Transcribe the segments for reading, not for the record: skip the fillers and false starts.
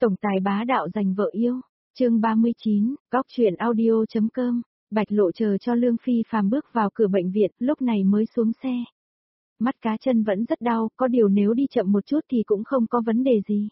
Tổng tài bá đạo giành vợ yêu. Chương 39, góc truyện audio.com. Bạch Lộ chờ cho Lương Phi Phàm bước vào cửa bệnh viện, lúc này mới xuống xe. Mắt cá chân vẫn rất đau, có điều nếu đi chậm một chút thì cũng không có vấn đề gì.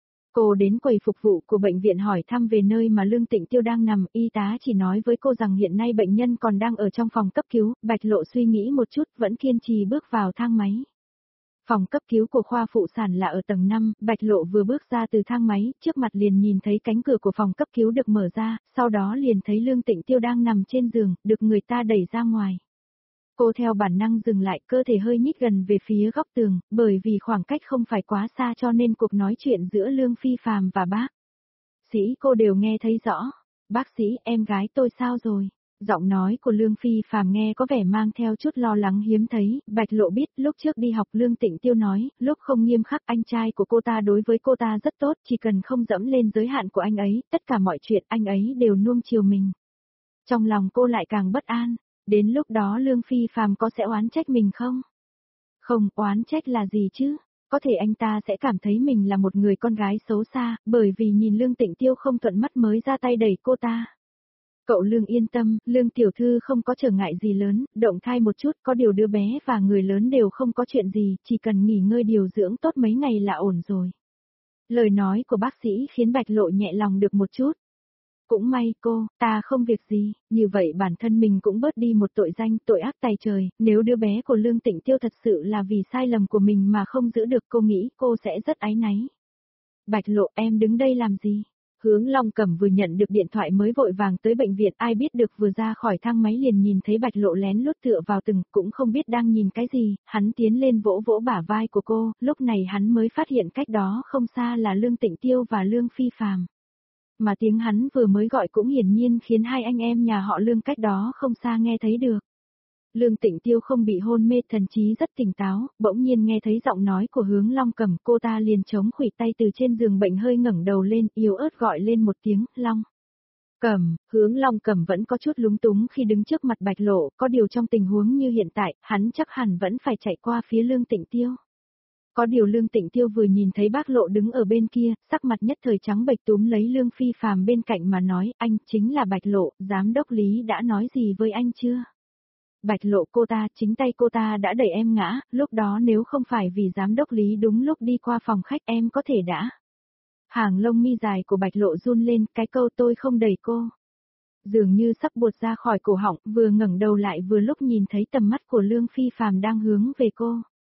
Cô đến quầy phục vụ của bệnh viện hỏi thăm về nơi mà Lương Tịnh Tiêu đang nằm, y tá chỉ nói với cô rằng hiện nay bệnh nhân còn đang ở trong phòng cấp cứu. Bạch Lộ suy nghĩ một chút, vẫn kiên trì bước vào thang máy. Phòng cấp cứu của khoa phụ sản là ở tầng 5, Bạch Lộ vừa bước ra từ thang máy, trước mặt liền nhìn thấy cánh cửa của phòng cấp cứu được mở ra, sau đó liền thấy Lương Tịnh Tiêu đang nằm trên giường, được người ta đẩy ra ngoài. Cô theo bản năng dừng lại, cơ thể hơi nhích gần về phía góc tường, bởi vì khoảng cách không phải quá xa cho nên cuộc nói chuyện giữa Lương Phi Phàm và bác sĩ cô đều nghe thấy rõ. Bác sĩ, em gái tôi sao rồi? Giọng nói của Lương Phi Phàm nghe có vẻ mang theo chút lo lắng hiếm thấy. Bạch Lộ biết lúc trước đi học Lương Tịnh Tiêu nói, lúc không nghiêm khắc anh trai của cô ta đối với cô ta rất tốt, chỉ cần không dẫm lên giới hạn của anh ấy, tất cả mọi chuyện anh ấy đều nuông chiều mình. Trong lòng cô lại càng bất an, đến lúc đó Lương Phi Phàm có sẽ oán trách mình không? Không, oán trách là gì chứ? Có thể anh ta sẽ cảm thấy mình là một người con gái xấu xa, bởi vì nhìn Lương Tịnh Tiêu không thuận mắt mới ra tay đẩy cô ta. Cậu Lương yên tâm, Lương tiểu thư không có trở ngại gì lớn, động thai một chút, có điều đứa bé và người lớn đều không có chuyện gì, chỉ cần nghỉ ngơi điều dưỡng tốt mấy ngày là ổn rồi. Lời nói của bác sĩ khiến Bạch Lộ nhẹ lòng được một chút. Cũng may cô, ta không việc gì, như vậy bản thân mình cũng bớt đi một tội danh, tội ác tày trời, nếu đứa bé của Lương Tịnh Tiêu thật sự là vì sai lầm của mình mà không giữ được, cô nghĩ cô sẽ rất áy náy. Bạch Lộ, em đứng đây làm gì? Hướng Long Cẩm vừa nhận được điện thoại mới vội vàng tới bệnh viện, ai biết được vừa ra khỏi thang máy liền nhìn thấy Bạch Lộ lén lút tựa vào từng, cũng không biết đang nhìn cái gì, hắn tiến lên vỗ vỗ bả vai của cô, lúc này hắn mới phát hiện cách đó không xa là Lương Tịnh Tiêu và Lương Phi Phàm. Mà tiếng hắn vừa mới gọi cũng hiển nhiên khiến hai anh em nhà họ Lương cách đó không xa nghe thấy được. Lương Tịnh Tiêu không bị hôn mê, thần trí rất tỉnh táo, bỗng nhiên nghe thấy giọng nói của Hướng Long Cẩm, cô ta liền chống khuỷu tay từ trên giường bệnh hơi ngẩng đầu lên, yếu ớt gọi lên một tiếng, Long Cẩm. Hướng Long Cẩm vẫn có chút lúng túng khi đứng trước mặt Bạch Lộ, có điều trong tình huống như hiện tại, hắn chắc hẳn vẫn phải chạy qua phía Lương Tịnh Tiêu. Có điều Lương Tịnh Tiêu vừa nhìn thấy bác Lộ đứng ở bên kia, sắc mặt nhất thời trắng bệch, túm lấy Lương Phi Phàm bên cạnh mà nói, anh chính là Bạch Lộ, giám đốc Lý đã nói gì với anh chưa? Bạch Lộ, cô ta, chính tay cô ta đã đẩy em ngã, lúc đó nếu không phải vì giám đốc Lý đúng lúc đi qua phòng khách em có thể đã. Hàng lông mi dài của Bạch Lộ run lên, cái câu tôi không đẩy cô. Dường như sắp buột ra khỏi cổ họng, vừa ngẩng đầu lại vừa lúc nhìn thấy tầm mắt của Lương Phi Phàm đang hướng về cô.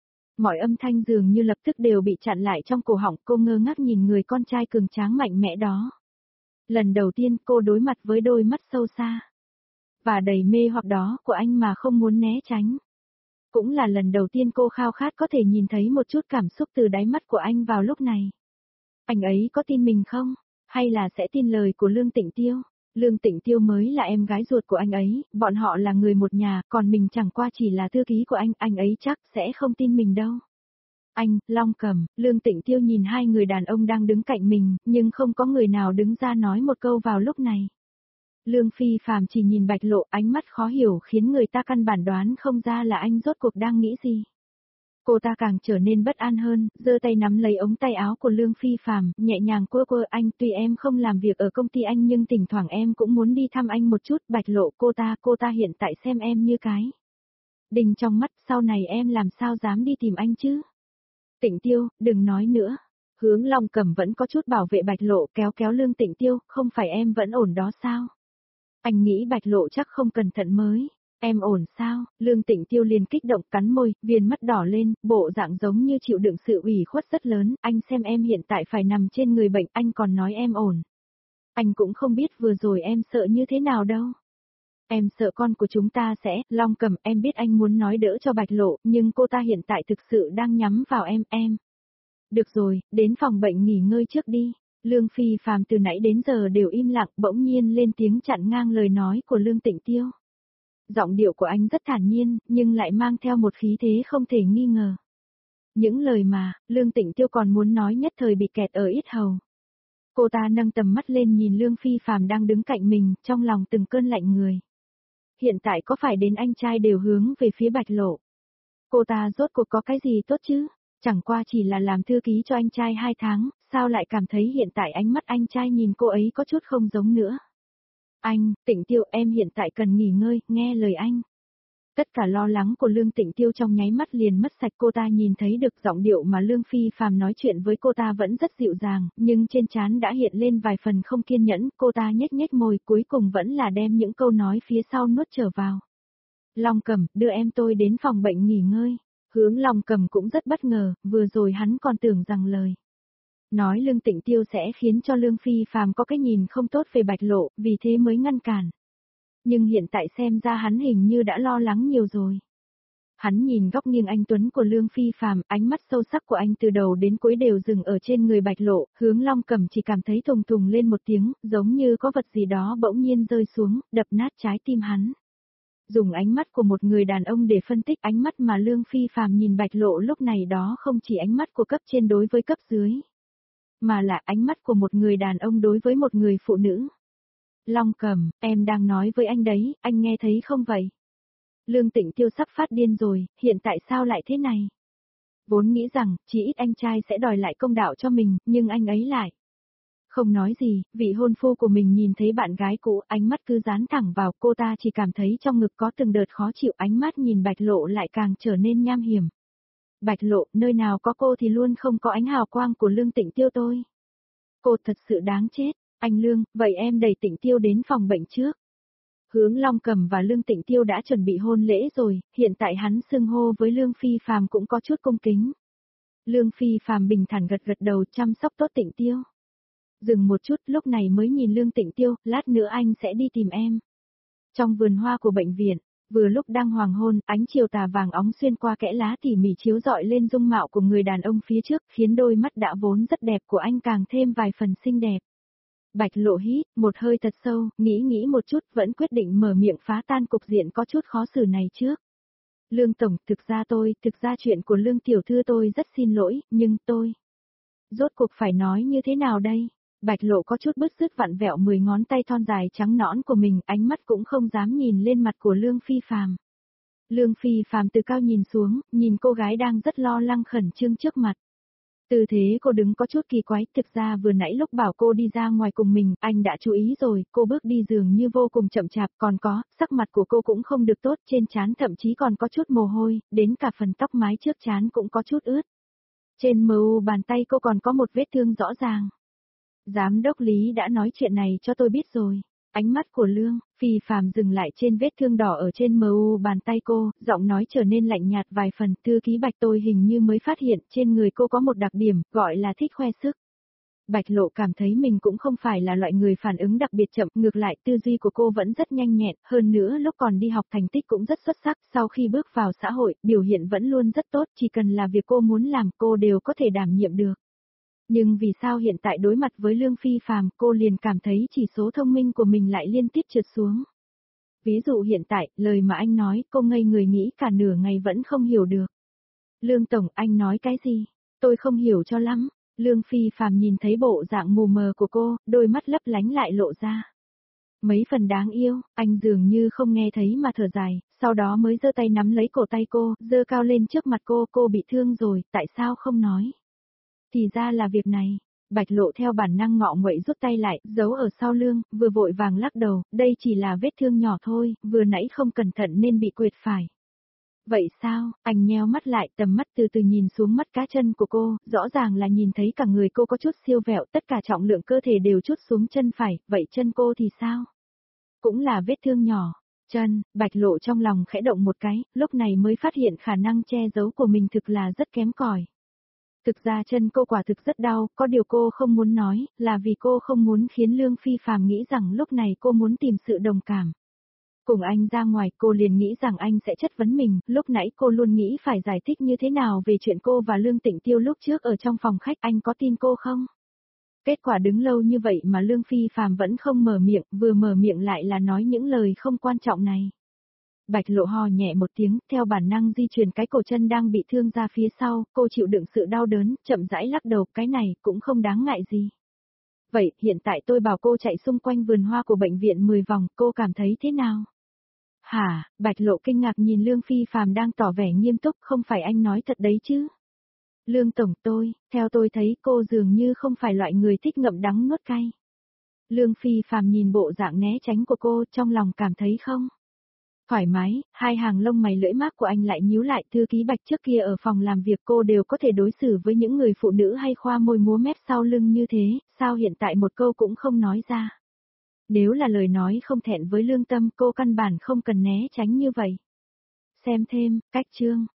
Mọi âm thanh dường như lập tức đều bị chặn lại trong cổ họng, cô ngơ ngác nhìn người con trai cường tráng mạnh mẽ đó. Lần đầu tiên cô đối mặt với đôi mắt sâu xa và đầy mê hoặc đó của anh mà không muốn né tránh. Cũng là lần đầu tiên cô khao khát có thể nhìn thấy một chút cảm xúc từ đáy mắt của anh vào lúc này. Anh ấy có tin mình không? Hay là sẽ tin lời của Lương Tịnh Tiêu? Lương Tịnh Tiêu mới là em gái ruột của anh ấy, bọn họ là người một nhà, còn mình chẳng qua chỉ là thư ký của anh ấy chắc sẽ không tin mình đâu. Anh, Long Cẩm, Lương Tịnh Tiêu nhìn hai người đàn ông đang đứng cạnh mình, nhưng không có người nào đứng ra nói một câu vào lúc này. Lương Phi Phàm chỉ nhìn Bạch Lộ, ánh mắt khó hiểu khiến người ta căn bản đoán không ra là anh rốt cuộc đang nghĩ gì. Cô ta càng trở nên bất an hơn, giơ tay nắm lấy ống tay áo của Lương Phi Phàm, nhẹ nhàng quơ quơ, anh, tuy em không làm việc ở công ty anh nhưng thỉnh thoảng em cũng muốn đi thăm anh một chút. Bạch Lộ, cô ta hiện tại xem em như cái đình trong mắt, sau này em làm sao dám đi tìm anh chứ? Tịnh Tiêu, đừng nói nữa. Hướng Long Cẩm vẫn có chút bảo vệ Bạch Lộ, kéo kéo Lương Tịnh Tiêu, không phải em vẫn ổn đó sao? Anh nghĩ Bạch Lộ chắc không cẩn thận mới. Em ổn sao? Lương Tịnh Tiêu liền kích động cắn môi, viền mắt đỏ lên, bộ dạng giống như chịu đựng sự ủy khuất rất lớn. Anh xem em hiện tại phải nằm trên người bệnh, anh còn nói em ổn. Anh cũng không biết vừa rồi em sợ như thế nào đâu. Em sợ con của chúng ta sẽ, Long Cẩm, em biết anh muốn nói đỡ cho Bạch Lộ, nhưng cô ta hiện tại thực sự đang nhắm vào em. Được rồi, đến phòng bệnh nghỉ ngơi trước đi. Lương Phi Phàm từ nãy đến giờ đều im lặng, bỗng nhiên lên tiếng chặn ngang lời nói của Lương Tịnh Tiêu. Giọng điệu của anh rất thản nhiên, nhưng lại mang theo một khí thế không thể nghi ngờ. Những lời mà, Lương Tịnh Tiêu còn muốn nói nhất thời bị kẹt ở yết hầu. Cô ta nâng tầm mắt lên nhìn Lương Phi Phàm đang đứng cạnh mình, trong lòng từng cơn lạnh người. Hiện tại có phải đến anh trai đều hướng về phía Bạch Lộ? Cô ta rốt cuộc có cái gì tốt chứ? Chẳng qua chỉ là làm thư ký cho anh trai 2 tháng, sao lại cảm thấy hiện tại ánh mắt anh trai nhìn cô ấy có chút không giống nữa. Anh, Tịnh Tiêu, em hiện tại cần nghỉ ngơi, nghe lời anh. Tất cả lo lắng của Lương Tịnh Tiêu trong nháy mắt liền mất sạch, cô ta nhìn thấy được giọng điệu mà Lương Phi Phàm nói chuyện với cô ta vẫn rất dịu dàng, nhưng trên trán đã hiện lên vài phần không kiên nhẫn, cô ta nhếch nhếch môi, cuối cùng vẫn là đem những câu nói phía sau nuốt trở vào. Long Cầm, đưa em tôi đến phòng bệnh nghỉ ngơi. Hướng Long Cầm cũng rất bất ngờ, vừa rồi hắn còn tưởng rằng lời nói Lương Tịnh Tiêu sẽ khiến cho Lương Phi Phàm có cái nhìn không tốt về Bạch Lộ, vì thế mới ngăn cản. Nhưng hiện tại xem ra hắn hình như đã lo lắng nhiều rồi. Hắn nhìn góc nghiêng anh tuấn của Lương Phi Phàm, ánh mắt sâu sắc của anh từ đầu đến cuối đều dừng ở trên người Bạch Lộ, Hướng Long Cầm chỉ cảm thấy thùng thùng lên một tiếng, giống như có vật gì đó bỗng nhiên rơi xuống, đập nát trái tim hắn. Dùng ánh mắt của một người đàn ông để phân tích ánh mắt mà Lương Phi Phàm nhìn Bạch Lộ lúc này đó không chỉ ánh mắt của cấp trên đối với cấp dưới, mà là ánh mắt của một người đàn ông đối với một người phụ nữ. Long Cầm, em đang nói với anh đấy, anh nghe thấy không vậy? Lương Tịnh Tiêu sắp phát điên rồi, hiện tại sao lại thế này? Vốn nghĩ rằng, chỉ ít anh trai sẽ đòi lại công đạo cho mình, nhưng anh ấy lại không nói gì, vị hôn phu của mình nhìn thấy bạn gái cũ, ánh mắt cứ dán thẳng vào, cô ta chỉ cảm thấy trong ngực có từng đợt khó chịu, ánh mắt nhìn Bạch Lộ lại càng trở nên nham hiểm. Bạch Lộ, nơi nào có cô thì luôn không có ánh hào quang của Lương Tịnh Tiêu tôi. Cô thật sự đáng chết, anh Lương, vậy em đẩy Tịnh Tiêu đến phòng bệnh trước. Hướng Long Cầm và Lương Tịnh Tiêu đã chuẩn bị hôn lễ rồi, hiện tại hắn xưng hô với Lương Phi Phàm cũng có chút cung kính. Lương Phi Phàm bình thản gật gật đầu chăm sóc tốt Tịnh Tiêu. Dừng một chút lúc này mới nhìn Lương Tịnh Tiêu, lát nữa anh sẽ đi tìm em. Trong vườn hoa của bệnh viện, vừa lúc đang hoàng hôn, ánh chiều tà vàng óng xuyên qua kẽ lá tỉ mỉ chiếu rọi lên dung mạo của người đàn ông phía trước, khiến đôi mắt đã vốn rất đẹp của anh càng thêm vài phần xinh đẹp. Bạch Lộ hít một hơi thật sâu, nghĩ một chút, vẫn quyết định mở miệng phá tan cục diện có chút khó xử này trước. Lương Tổng, thực ra chuyện của Lương Tiểu Thư tôi rất xin lỗi, nhưng tôi rốt cuộc phải nói như thế nào đây? Bạch Lộ có chút bứt rứt vặn vẹo 10 ngón tay thon dài trắng nõn của mình, ánh mắt cũng không dám nhìn lên mặt của Lương Phi Phàm. Lương Phi Phàm từ cao nhìn xuống, nhìn cô gái đang rất lo lắng khẩn trương trước mặt. Tư thế cô đứng có chút kỳ quái, thực ra vừa nãy lúc bảo cô đi ra ngoài cùng mình, anh đã chú ý rồi, cô bước đi dường như vô cùng chậm chạp, còn có, sắc mặt của cô cũng không được tốt, trên trán thậm chí còn có chút mồ hôi, đến cả phần tóc mái trước trán cũng có chút ướt. Trên mu bàn tay cô còn có một vết thương rõ ràng. Giám đốc Lý đã nói chuyện này cho tôi biết rồi. Ánh mắt của Lương Phi Phàm dừng lại trên vết thương đỏ ở trên mu bàn tay cô, giọng nói trở nên lạnh nhạt vài phần. Thư ký Bạch, tôi hình như mới phát hiện trên người cô có một đặc điểm, gọi là thích khoe sức. Bạch Lộ cảm thấy mình cũng không phải là loại người phản ứng đặc biệt chậm, ngược lại tư duy của cô vẫn rất nhanh nhẹn, hơn nữa lúc còn đi học thành tích cũng rất xuất sắc, sau khi bước vào xã hội, biểu hiện vẫn luôn rất tốt, chỉ cần là việc cô muốn làm cô đều có thể đảm nhiệm được. Nhưng vì sao hiện tại đối mặt với Lương Phi Phàm, cô liền cảm thấy chỉ số thông minh của mình lại liên tiếp trượt xuống. Ví dụ hiện tại, lời mà anh nói, cô ngây người nghĩ cả nửa ngày vẫn không hiểu được. Lương Tổng, anh nói cái gì? Tôi không hiểu cho lắm. Lương Phi Phàm nhìn thấy bộ dạng mù mờ của cô, đôi mắt lấp lánh lại lộ ra mấy phần đáng yêu, anh dường như không nghe thấy mà thở dài, sau đó mới giơ tay nắm lấy cổ tay cô, giơ cao lên trước mặt cô bị thương rồi, tại sao không nói? Thì ra là việc này. Bạch Lộ theo bản năng ngọ nguậy rút tay lại, giấu ở sau lưng, vừa vội vàng lắc đầu, đây chỉ là vết thương nhỏ thôi, vừa nãy không cẩn thận nên bị quệt phải. Vậy sao? Anh nheo mắt lại, tầm mắt từ từ nhìn xuống mắt cá chân của cô, rõ ràng là nhìn thấy cả người cô có chút siêu vẹo, tất cả trọng lượng cơ thể đều chút xuống chân phải, vậy chân cô thì sao? Cũng là vết thương nhỏ. Chân, Bạch Lộ trong lòng khẽ động một cái, lúc này mới phát hiện khả năng che giấu của mình thực là rất kém cỏi. Thực ra chân cô quả thực rất đau, có điều cô không muốn nói, là vì cô không muốn khiến Lương Phi Phàm nghĩ rằng lúc này cô muốn tìm sự đồng cảm. Cùng anh ra ngoài cô liền nghĩ rằng anh sẽ chất vấn mình, lúc nãy cô luôn nghĩ phải giải thích như thế nào về chuyện cô và Lương Tịnh Tiêu lúc trước ở trong phòng khách, anh có tin cô không? Kết quả đứng lâu như vậy mà Lương Phi Phàm vẫn không mở miệng, vừa mở miệng lại là nói những lời không quan trọng này. Bạch Lộ hò nhẹ một tiếng, theo bản năng di chuyển cái cổ chân đang bị thương ra phía sau, cô chịu đựng sự đau đớn, chậm rãi lắc đầu, cái này cũng không đáng ngại gì. Vậy, hiện tại tôi bảo cô chạy xung quanh vườn hoa của bệnh viện 10 vòng, cô cảm thấy thế nào? Hả? Bạch Lộ kinh ngạc nhìn Lương Phi Phàm đang tỏ vẻ nghiêm túc, không phải anh nói thật đấy chứ? Lương Tổng theo tôi thấy cô dường như không phải loại người thích ngậm đắng nuốt cay. Lương Phi Phàm nhìn bộ dạng né tránh của cô trong lòng cảm thấy không thoải mái, hai hàng lông mày lưỡi mác của anh lại nhíu lại. Thư ký Bạch trước kia ở phòng làm việc cô đều có thể đối xử với những người phụ nữ hay khoa môi múa mép sau lưng như thế, sao hiện tại một câu cũng không nói ra. Nếu là lời nói không thẹn với lương tâm cô căn bản không cần né tránh như vậy. Xem thêm, cách chương.